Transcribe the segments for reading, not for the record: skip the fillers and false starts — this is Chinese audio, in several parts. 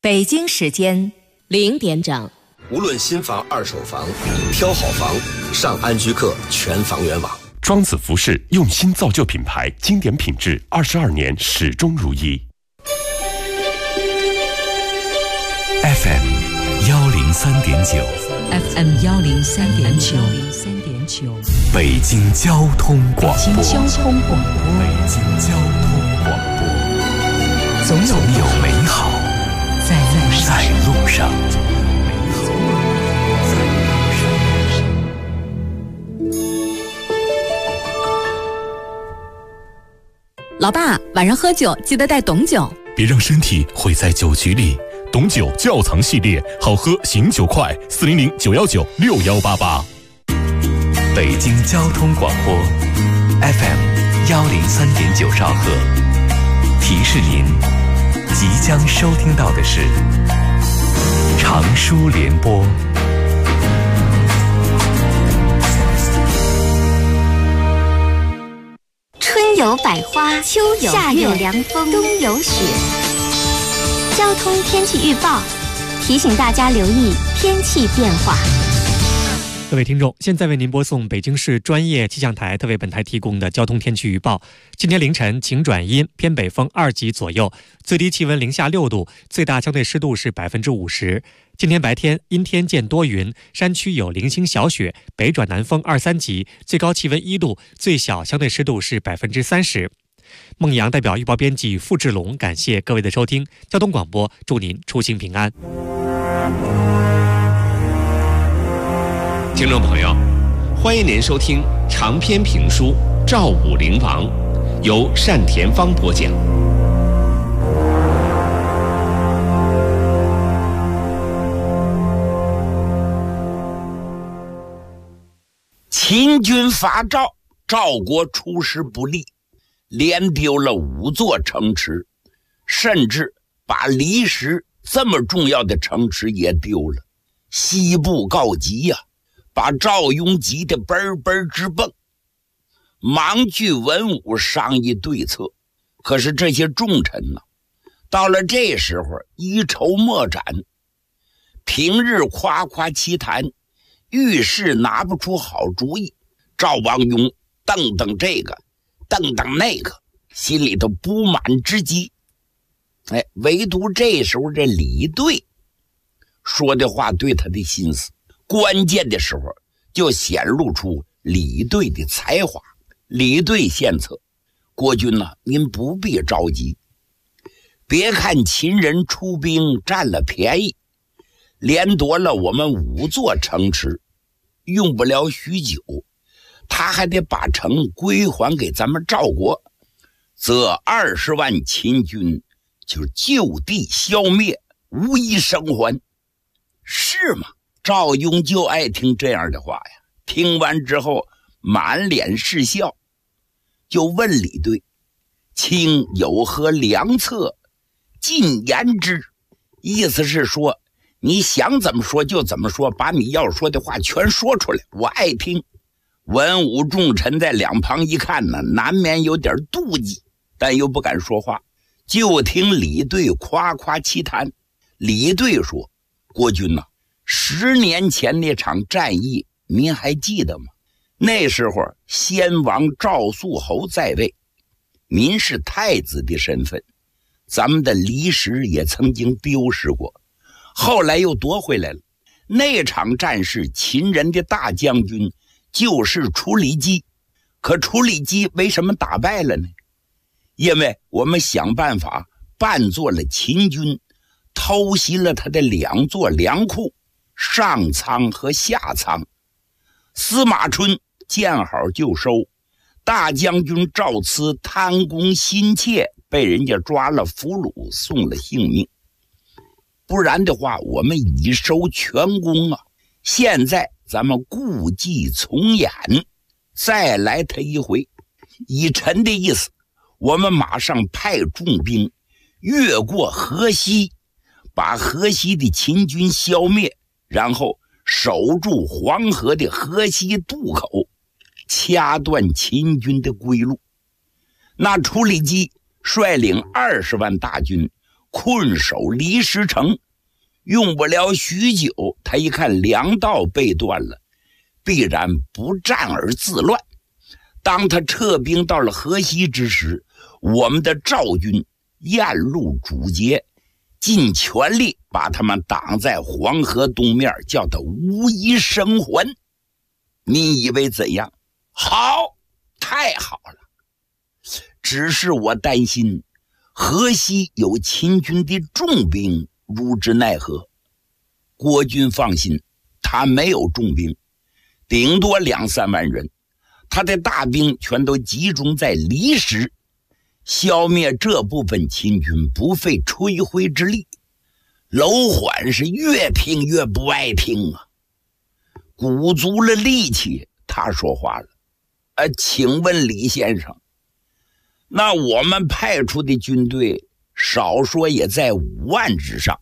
北京时间0点整。 无论新房、二手房，挑好房，上安居客全房源网。 庄子服饰用心造就品牌，经典品质，22年始终如一。 FM 103.9 FM 103.9 北京交通广播。 北京交通广播。 北京交通广播。总有美好在路上。 老爸，晚上喝酒记得带董酒， 别让身体毁在酒局里。董酒窖藏系列，好喝醒酒快，400-919-6188。 北京交通广播 FM 103.9兆赫，提示您即将收听到的是长舒联播。 春有百花，秋有夏有凉风，冬有雪。交通天气预报提醒大家留意天气变化。 各位听众，现在为您播送北京市专业气象台特为本台提供的交通天气预报。今天凌晨晴转阴，偏北风2级左右，最低气温零下6度，最大相对湿度是50%。今天白天阴天见多云，山区有零星小雪，北转南风2、3级，最高气温1度，最小相对湿度是30%。孟阳代表预报编辑付志龙感谢各位的收听，交通广播祝您出行平安。 听众朋友，欢迎您收听长篇评书《赵武灵王》，由单田芳播讲。 秦军伐赵，赵国出师不利，连丢了5座城池，甚至把离石这么重要的城池也丢了。西部告急呀，把赵雍急得奔奔直蹦，忙聚文武商议对策。可是这些重臣呢，到了这时候一筹莫展，平日夸夸其谈，遇事拿不出好主意。赵王雍瞪瞪这个瞪瞪那个，心里头不满之极。唯独这时候这李队说的话对他的心思，关键的时候就显露出李队的才华。李队献策：国君呐，您不必着急，别看秦人出兵占了便宜，连夺了我们5座城池，用不了许久，他还得把城归还给咱们赵国，则20万秦军就就地消灭，无一生还。是吗？赵雍就爱听这样的话呀。听完之后满脸是笑，就问李队：卿有何良策，尽言之。意思是说，你想怎么说就怎么说，把你要说的话全说出来，我爱听。文武重臣在两旁一看呢，难免有点妒忌，但又不敢说话，就听李队夸夸其谈。李队说：国君呐，10年前那场战役您还记得吗？那时候先王赵肃侯在位，您是太子的身份，咱们的离石也曾经丢失过，后来又夺回来了。那场战事秦人的大将军就是处理机，可处理机为什么打败了呢？因为我们想办法扮作了秦军，偷袭了他的2座粮库，上仓和下仓。司马春见好就收，大将军赵咨贪功心切，被人家抓了俘虏，送了性命。不然的话，我们已收全功啊！现在咱们故伎重演，再来他一回。以臣的意思，我们马上派重兵越过河西，把河西的秦军消灭，然后守住黄河的河西渡口，掐断秦军的归路。那处理机率领20万大军困守离石城。用不了许久，他一看粮道被断了，必然不战而自乱。当他撤兵到了河西之时，我们的赵军沿路阻截，尽全力把他们挡在黄河东面，叫他无一生还。你以为怎样？好，太好了。只是我担心河西有秦军的重兵，如之奈何？国军放心，他没有重兵，顶多2-3万人，他的大兵全都集中在离石，消灭这部分秦军不费吹灰之力。楼缓是越听越不爱听啊，鼓足了力气，他说话了：请问李先生，那我们派出的军队少说也在5万之上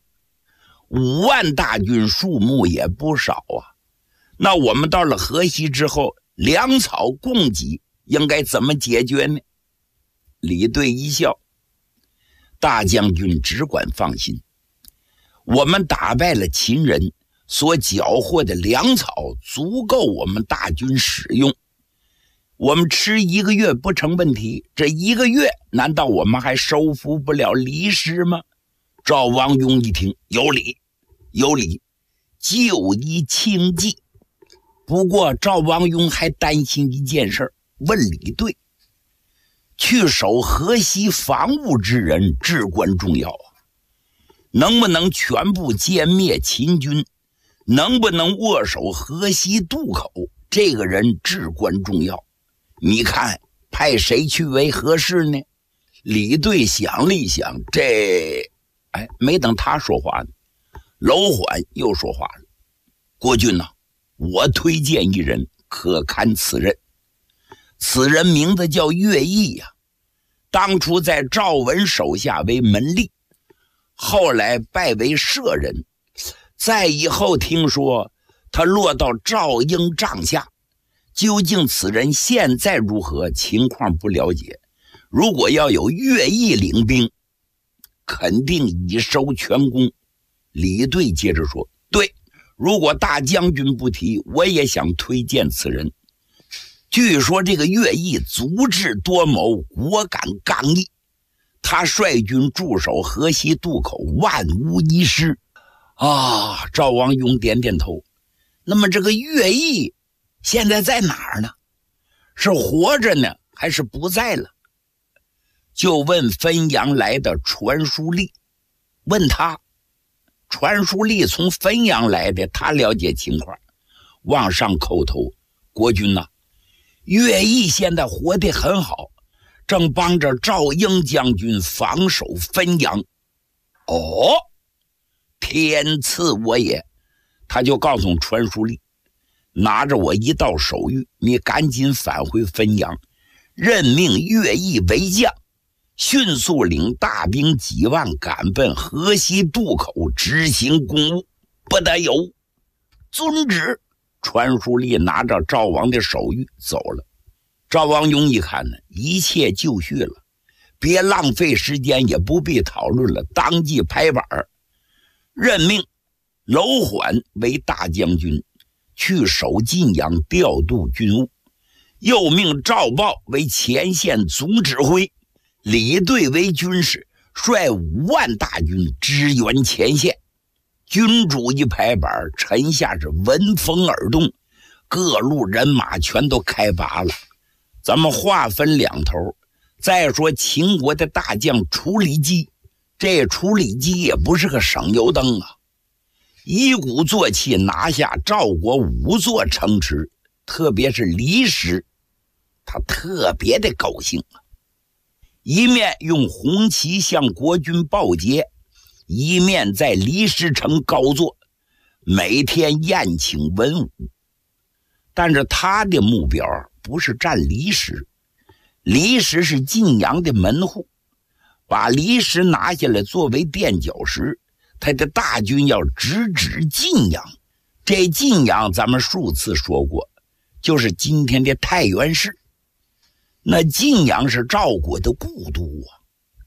，5万大军数目也不少啊。那我们到了河西之后，粮草供给应该怎么解决呢？李队一笑：大将军只管放心，我们打败了秦人，所缴获的粮草足够我们大军使用，我们吃1个月不成问题。这1个月难道我们还收复不了离石吗？赵王雍一听，有理有理，就宜轻计。不过赵王雍还担心一件事，问李队：去守河西防务之人至关重要啊，能不能全部歼灭秦军，能不能握守河西渡口，这个人至关重要。你看派谁去为合适呢？李队想了一想，没等他说话呢，楼缓又说话了：国君呐，我推荐一人可堪此任。此人名字叫乐毅呀，当初在赵文手下为门吏，后来拜为舍人，再以后听说他落到赵婴帐下。究竟此人现在如何，情况不了解。如果要有乐毅领兵，肯定以收全功。李队接着说：对，如果大将军不提，我也想推荐此人。据说这个乐毅足智多谋，果敢刚毅，他率军驻守河西渡口，万无一失啊。赵王雍点点头。那么这个乐毅现在在哪儿呢？是活着呢，还是不在了？就问汾阳来的传书吏，问他，传书吏从汾阳来的，他了解情况，往上叩头：国君呐，乐毅现在活得很好，正帮着赵婴将军防守汾阳。哦，天赐我也。他就告诉传书吏，拿着我一道手谕，你赶紧返回汾阳，任命乐毅为将，迅速领大兵几万赶奔河西渡口执行公务，不得有误。遵旨。传书吏拿着赵王的手谕走了。赵王雍一看呢，一切就绪了，别浪费时间，也不必讨论了，当即拍板任命楼缓为大将军，去守晋阳，调度军务，又命赵豹为前线总指挥，李队为军师，率5万大军支援前线。君主一拍板，臣下是闻风而动，各路人马全都开拔了。咱们划分两头，再说秦国的大将楚里基，这楚里基也不是个省油灯啊，一鼓作气拿下赵国5座城池，特别是离石，他特别的高兴啊！一面用红旗向国军报捷，一面在离石城高坐，每天宴请文武。但是他的目标不是占离石，离石是晋阳的门户，把离石拿下来作为垫脚石，他的大军要直指晋阳。这晋阳咱们数次说过，就是今天的太原市。那晋阳是赵国的故都啊，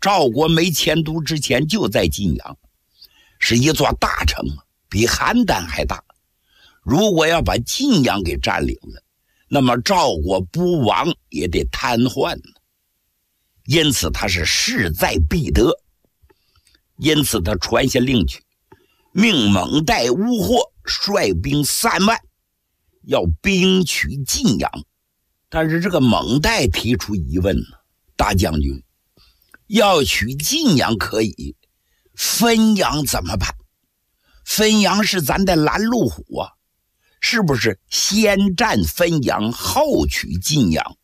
赵国没迁都之前就在晋阳，是一座大城，比邯郸还大。如果要把晋阳给占领了，那么赵国不亡也得瘫痪了。因此他是势在必得。因此他传下令去，命蒙代乌霍率兵3万，要兵取晋阳。但是这个蒙代提出疑问呢，大将军，要取晋阳可以，汾阳怎么办？汾阳是咱的拦路虎啊，是不是先占汾阳后取晋阳？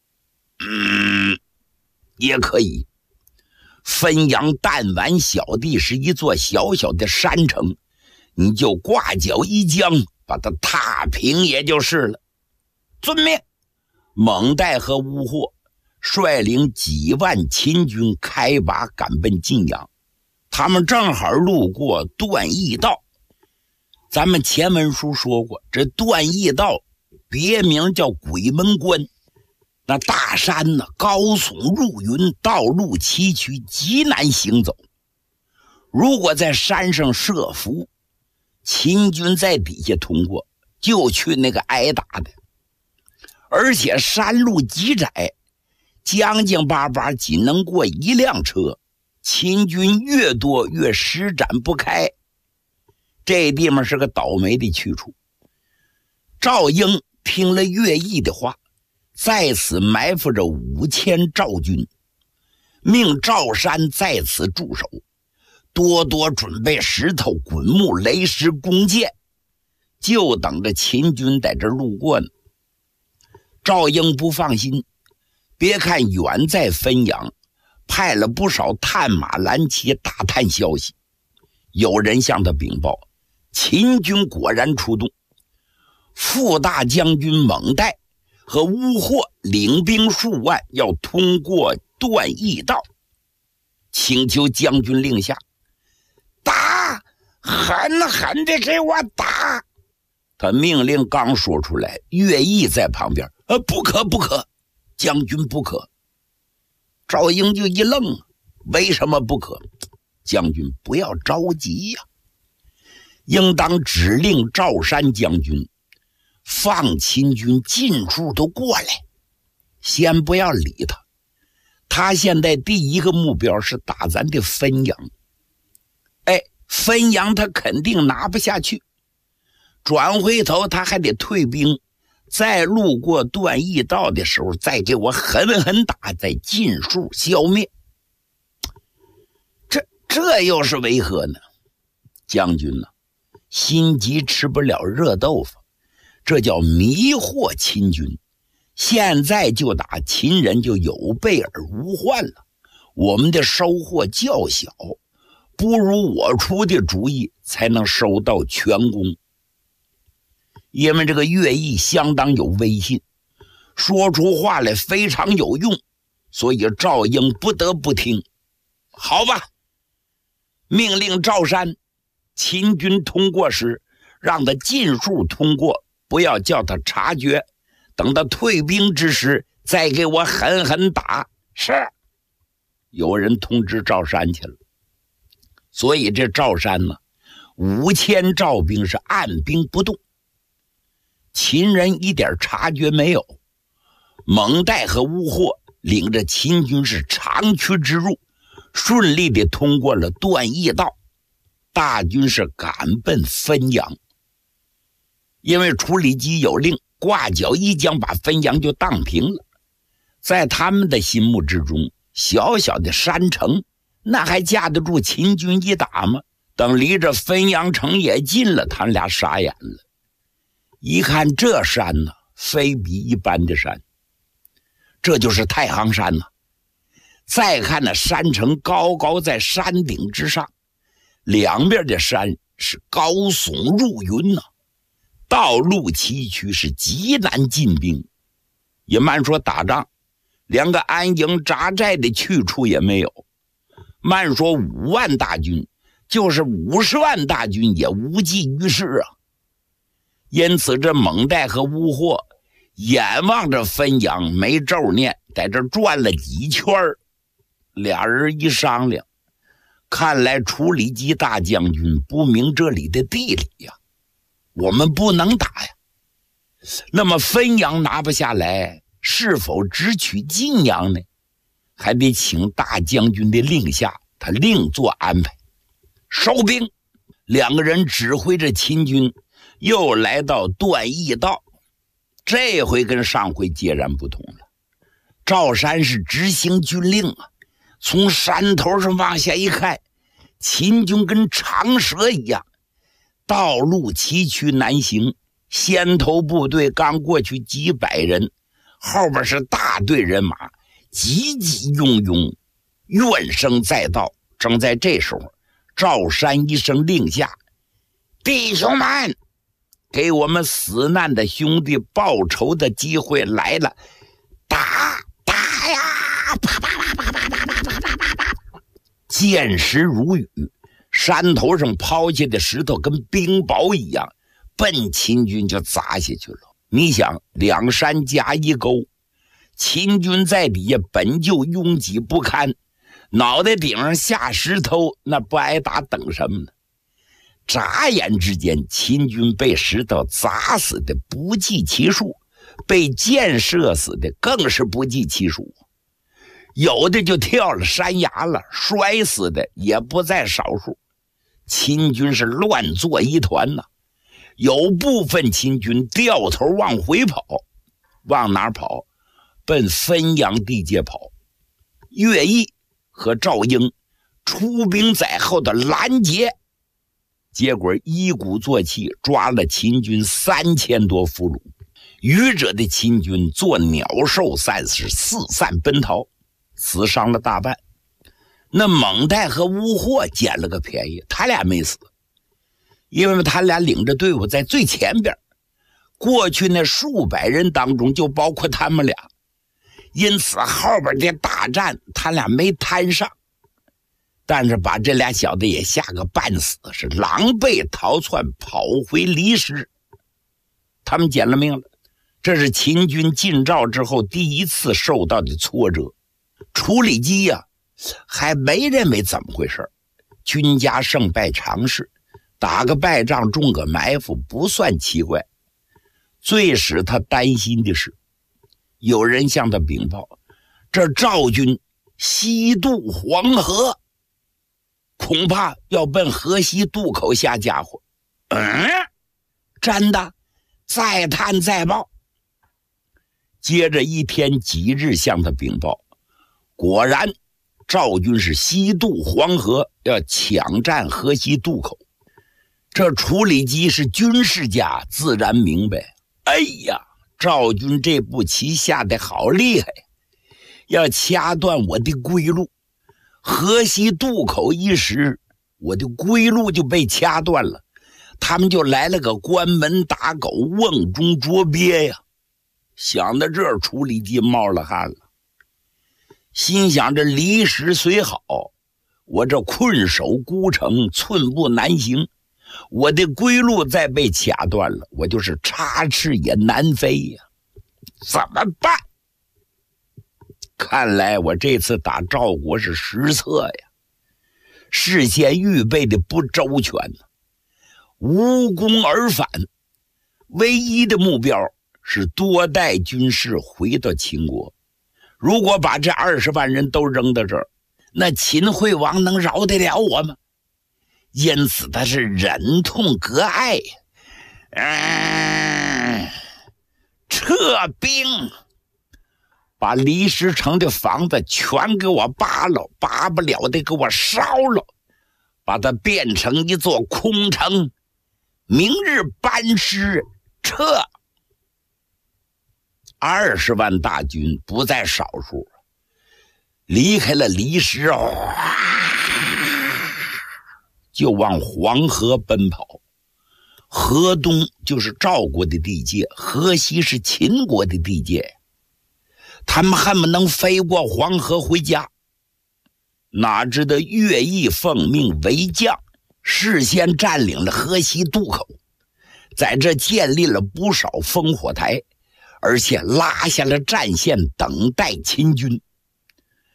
也可以。汾阳弹丸小地是一座小小的山城，你就挂角一江把它踏平也就是了。遵命。蒙代和乌霍率领几万秦军开拔赶奔晋阳，他们正好路过段义道。咱们前文书说过，这段义道别名叫鬼门关，那大山呢，高耸入云，道路崎岖，极难行走。如果在山上设伏，秦军在底下通过，就去那个挨打的。而且山路极窄，将将巴巴仅能过1辆车，秦军越多越施展不开。这地方是个倒霉的去处。赵婴听了乐毅的话，在此埋伏着5000赵军，命赵山在此驻守，多多准备石头、滚木、雷石、弓箭，就等着秦军在这路过呢。赵婴不放心，别看远在汾阳，派了不少探马蓝旗打探消息。有人向他禀报，秦军果然出动，副大将军蒙代和乌霍领兵数万，要通过段义道，请求将军令下，打，狠狠地给我打。他命令刚说出来，乐毅在旁边，不可不可，将军不可。赵婴就一愣，为什么不可？将军不要着急呀，应当指令赵山将军放秦军尽数都过来，先不要理他。他现在第一个目标是打咱的汾阳，汾阳他肯定拿不下去，转回头他还得退兵，再路过段义道的时候再给我狠狠打，再尽数消灭。这又是为何呢？将军呢，心急吃不了热豆腐，这叫迷惑秦军。现在就打秦人就有备而无患了，我们的收获较小，不如我出的主意才能收到全功。因为这个乐毅相当有威信，说出话来非常有用，所以赵婴不得不听。好吧，命令赵山，秦军通过时让他尽数通过，不要叫他察觉，等他退兵之时再给我狠狠打。是。有人通知赵山去了，所以这赵山呢，5000赵兵是按兵不动，秦人一点察觉没有。蒙代和乌霍领着秦军是长驱直入，顺利地通过了段义道，大军是赶奔汾阳。因为楚里基有令，挂角一将把汾阳就荡平了。在他们的心目之中，小小的山城那还架得住秦军一打吗？等离着汾阳城也近了，他们俩傻眼了。一看这山呢，非比一般的山，这就是太行山呢。再看那山城高高在山顶之上，两边的山是高耸入云道路崎岖，是极难进兵。也慢说打仗，连个安营扎寨的去处也没有。慢说5万大军，就是50万大军也无济于事啊。因此这蒙代和乌霍眼望着汾阳没咒念，在这转了几圈， 俩人一商量，看来楚里基大将军不明这里的地理呀，我们不能打呀。那么汾阳拿不下来，是否直取晋阳呢？还得请大将军的令下，他另做安排。收兵，两个人指挥着秦军又来到段义道，这回跟上回截然不同了。赵山是执行军令啊，从山头上往下一看，秦军跟长蛇一样，道路崎岖难行，先头部队刚过去几百人，后边是大队人马，急急拥拥，怨声载道。正在这时候，赵山一声令下：弟兄们，给我们死难的兄弟报仇的机会来了，打呀！啪啪啪啪啪啪啪啪啪啪啪！箭石如雨，山头上抛下的石头跟冰雹一样，奔秦军就砸下去了。你想，两山夹一沟，秦军在底下本就拥挤不堪，脑袋顶上下石头，那不挨打等什么呢？眨眼之间，秦军被石头砸死的不计其数，被箭射死的更是不计其数，有的就跳了山崖了，摔死的也不在少数。秦军是乱作一团呐，有部分秦军掉头往回跑，往哪跑？奔汾阳地界跑。乐毅和赵英出兵在后的拦截，结果一鼓作气抓了秦军3000多俘虏，余者的秦军做鸟兽散，是四散奔逃，死伤了大半。那蒙岱和乌霍捡了个便宜，他俩没死，因为他俩领着队伍在最前边，过去那数百人当中就包括他们俩，因此后边的大战他俩没摊上，但是把这俩小子也吓个半死，是狼狈逃窜，跑回离石。他们捡了命了，这是秦军进赵之后第一次受到的挫折。楚里基呀，还没认为怎么回事，军家胜败常事，打个败仗中个埋伏不算奇怪。最使他担心的是，有人向他禀报，这赵军西渡黄河，恐怕要奔河西渡口下家伙。真的？再探再报。接着一天几日向他禀报，果然赵军是西渡黄河，要抢占河西渡口。这楚里基是军事家，自然明白，哎呀，赵军这步棋下得好厉害，要掐断我的归路。河西渡口一时，我的归路就被掐断了，他们就来了个关门打狗，瓮中捉鳖呀。想到这儿，楚里基冒了汗了，心想着离石虽好，我这困守孤城，寸步难行，我的归路再被卡断了，我就是插翅也难飞呀，怎么办？看来我这次打赵国是失策呀，事先预备的不周全呢，无功而返。唯一的目标是多带军士回到秦国，如果把这20万人都扔到这儿，那秦惠王能饶得了我吗？因此他是忍痛割爱，撤兵，把离石城的房子全给我扒了，扒不了的给我烧了，把它变成一座空城，明日班师撤。20万大军不在少数，离开了离石，就往黄河奔跑。河东就是赵国的地界，河西是秦国的地界，他们恨不能飞过黄河回家。哪知道乐毅奉命为将，事先占领了河西渡口，在这建立了不少烽火台，而且拉下了战线等待秦军。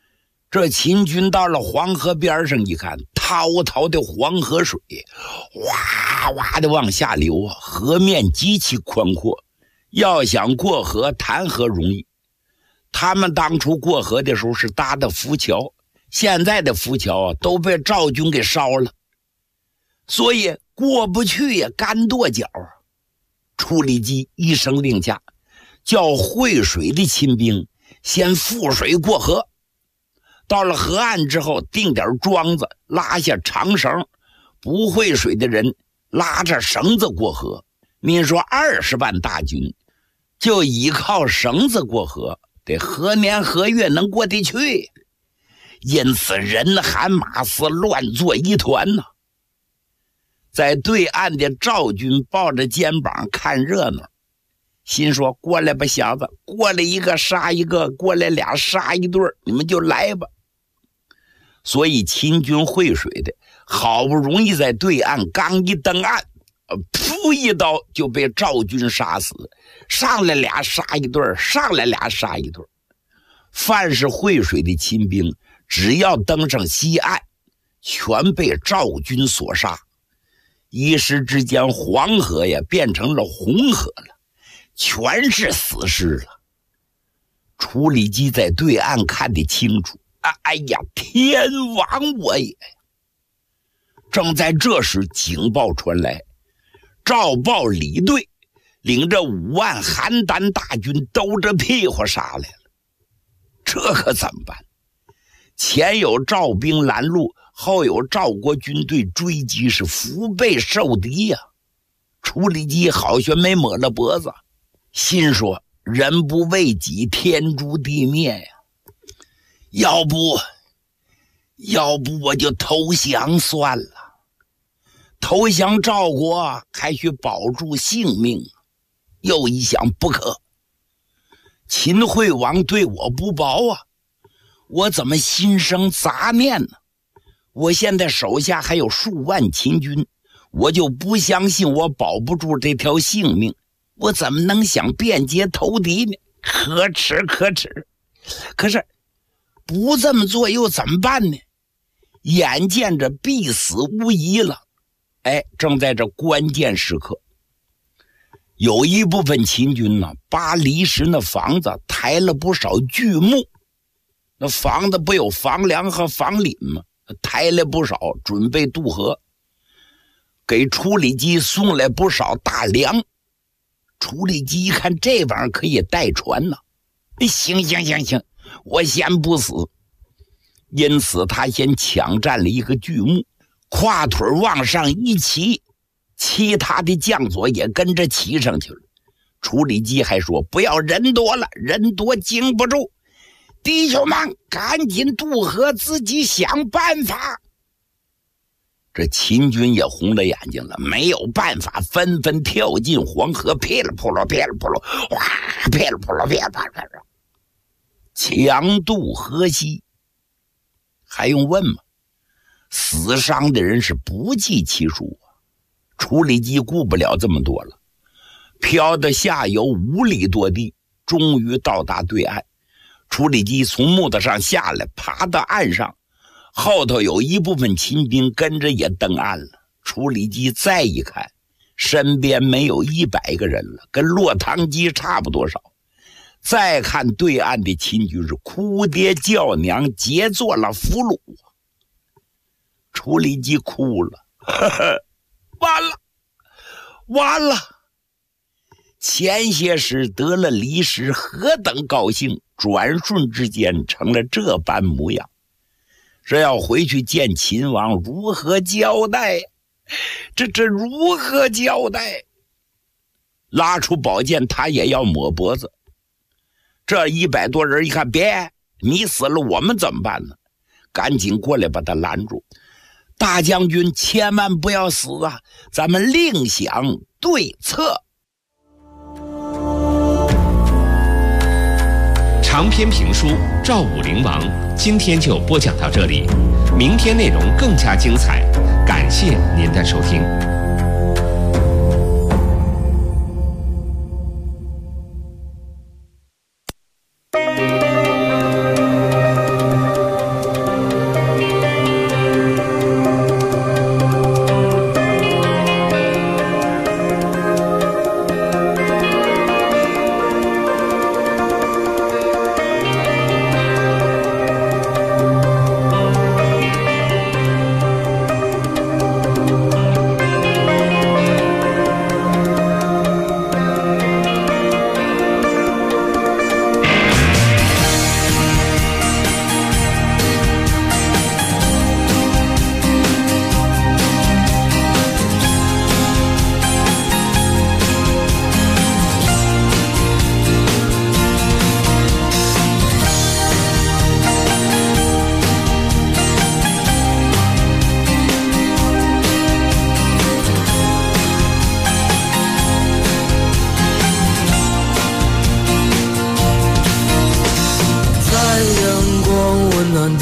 这秦军到了黄河边上一看，滔滔的黄河水哇哇的往下流啊，河面极其宽阔，要想过河谈何容易。他们当初过河的时候是搭的浮桥，现在的浮桥都被赵军给烧了，所以过不去呀，干跺脚。处理机一声令下，叫会水的秦兵先覆水过河，到了河岸之后定点桩子，拉下长绳，不会水的人拉着绳子过河。你说20万大军就依靠绳子过河，得何年何月能过得去？因此人喊马嘶，乱作一团呢。在对岸的赵军抱着肩膀看热闹，心说过来吧小子，过来一个杀一个，过来俩杀一对，你们就来吧。所以秦军会水的好不容易在对岸刚一登岸，噗一刀就被赵军杀死，上来俩杀一对，上来俩杀一对。凡是会水的秦兵只要登上西岸，全被赵军所杀。一时之间黄河呀变成了红河了，全是死尸了。处理机在对岸看得清楚，哎呀，天亡我也！正在这时，警报传来，赵豹李队领着5万邯郸大军兜着屁股杀来了。这可怎么办？前有赵兵拦路，后有赵国军队追击，是腹背受敌呀。处理机好像没抹了脖子，心说人不为己，天诛地灭呀。要不我就投降算了，投降赵国还需保住性命。又一想不可，秦惠王对我不薄啊，我怎么心生杂念呢？我现在手下还有数万秦军，我就不相信我保不住这条性命，我怎么能想变节投敌呢？可耻可耻！可是不这么做又怎么办呢？眼见着必死无疑了。正在这关键时刻，有一部分秦军呢，把离石那房子抬了不少巨木，那房子不有房梁和房檩吗？抬了不少，准备渡河，给处理机送来不少大粮。处理机一看这玩意儿可以带船呢，行，我先不死。因此他先抢占了一个巨木，跨腿往上一骑，其他的将佐也跟着骑上去了。处理机还说不要人多了，人多经不住，弟兄们赶紧渡河，自己想办法。这秦军也红了眼睛了，没有办法，纷纷跳进黄河，噼里扑噜噼里扑噜，哇，噼里扑噜噼里扑噜，强渡河西。还用问吗？死伤的人是不计其数啊！处理机顾不了这么多了，漂到下游5里多地，终于到达对岸。处理机从木头上下来，爬到岸上，后头有一部分秦兵跟着也登岸了。处理机再一看，身边没有100个人了，跟落汤鸡差不多少。再看对岸的秦军是哭爹叫娘，皆做了俘虏。处理机哭了，完了！前些时得了离石，何等高兴，转瞬之间成了这般模样。这要回去见秦王，如何交代？这如何交代？拉出宝剑，他也要抹脖子。这100多人一看，别，你死了我们怎么办呢？赶紧过来把他拦住。大将军千万不要死啊，咱们另想对策。 长篇评书《赵武灵王》今天就播讲到这里，明天内容更加精彩，感谢您的收听。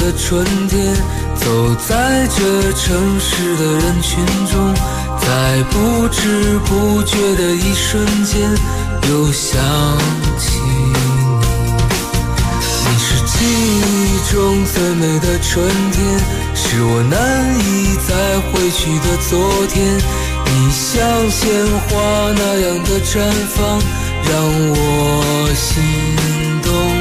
的春天，走在这城市的人群中，在不知不觉的一瞬间又想起你是记忆中最美的春天，是我难以再回去的昨天，你像鲜花那样的绽放让我心动。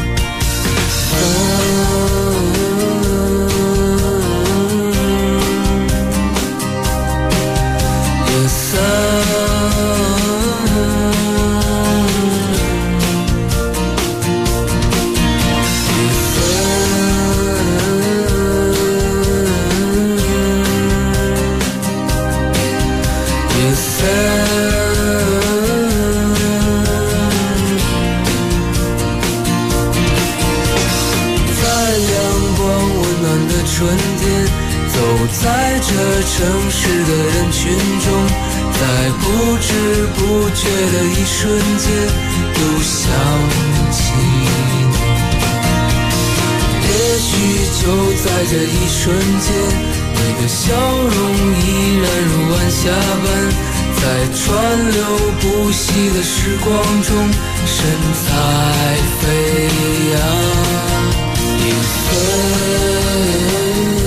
在这城市的人群中，在不知不觉的一瞬间又想起你，也许就在这一瞬间，你的笑容依然如晚霞般，在川流不息的时光中神采飞扬，一飞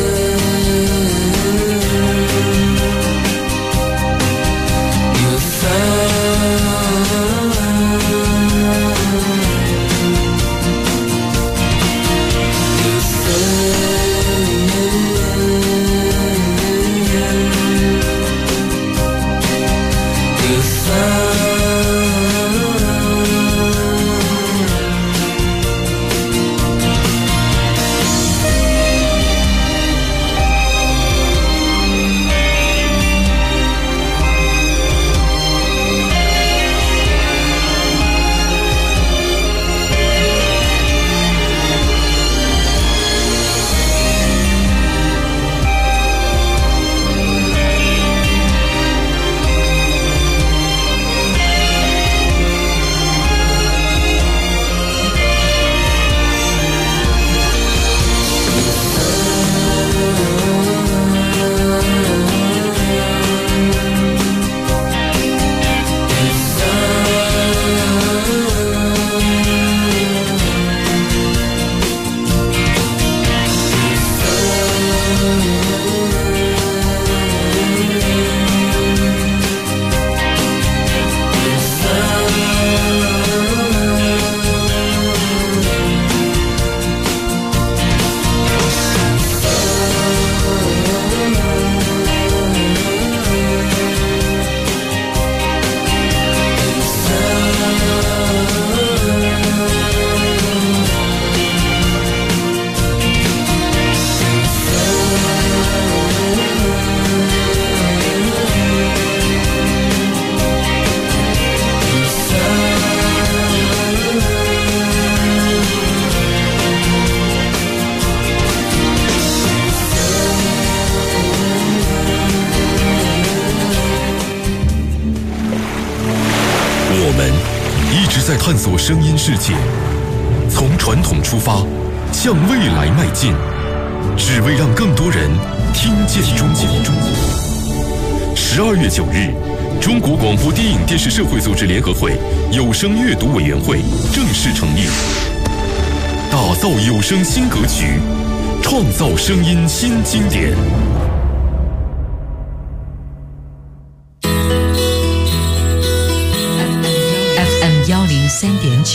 在探索声音世界，从传统出发，向未来迈进，只为让更多人听见中国。12月9日，中国广播电影电视社会组织联合会有声阅读委员会正式成立，打造有声新格局，创造声音新经典。 FM 103.9